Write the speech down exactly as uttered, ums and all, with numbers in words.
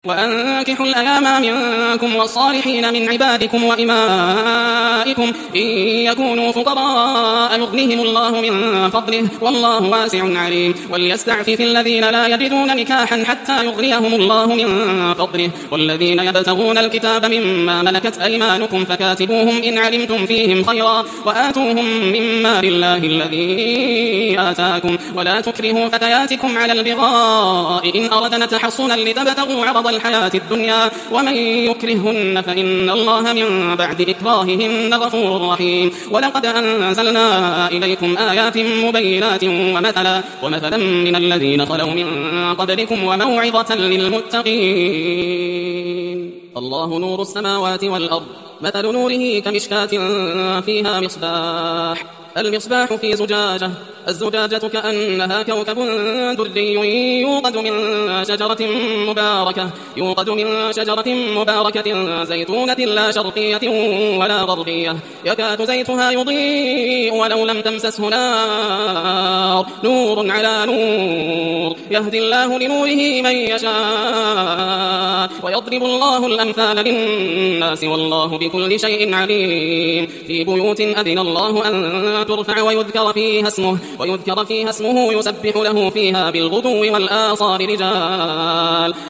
وأنكحوا الأيام منكم والصالحين من عبادكم وإمائكم إن يكونوا فقراء يغنهم الله من فضله والله واسع عليم. وليستعفف الذين لا يجدون نكاحا حتى يغنيهم الله من فضله والذين يبتغون الكتاب مما ملكت أيمانكم فكاتبوهم إن علمتم فيهم خيرا وآتوهم من مال الله الذي آتاكم ولا تكرهوا فتياتكم على البغاء إن أردنا تحصنا لتبتغوا عرض الحياة الدنيا ومن يكرهن فإن الله من بعد إكراههن غفور رحيم. ولقد أنزلنا إليكم آيات مبينات ومثلا ومثلا من الذين خلوا من قبلكم وموعظة للمتقين. الله نور السماوات والأرض مثل نوره كمشكاة فيها مصباح المصباح في زجاجة الزجاجة كأنها كوكب دري يوقد من شجرة مباركة يوقد من شجرة مباركة زيتونة لا شرقية ولا غربية يكاد زيتها يضيء ولو لم تمسسه نار نور على نور يهدي الله لنوره من يشاء ويضرب الله الأمثال للناس والله بكل شيء عليم. في بيوت أذن الله أن ترفع ويذكر فيها اسمه ويذكر فيها اسمه يسبح له فيها بالغدو والآصال رجال